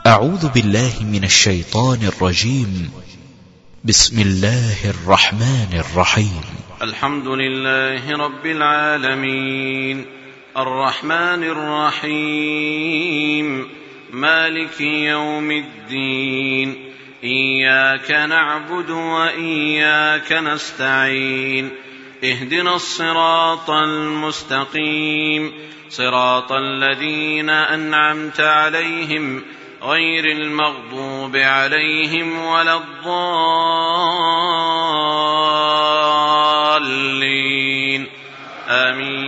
أعوذ بالله من الشيطان الرجيم. بسم الله الرحمن الرحيم. الحمد لله رب العالمين، الرحمن الرحيم، مالك يوم الدين، إياك نعبد وإياك نستعين، اهدنا الصراط المستقيم، صراط الذين أنعمت عليهم غير المغضوب عليهم ولا الضالين، آمين.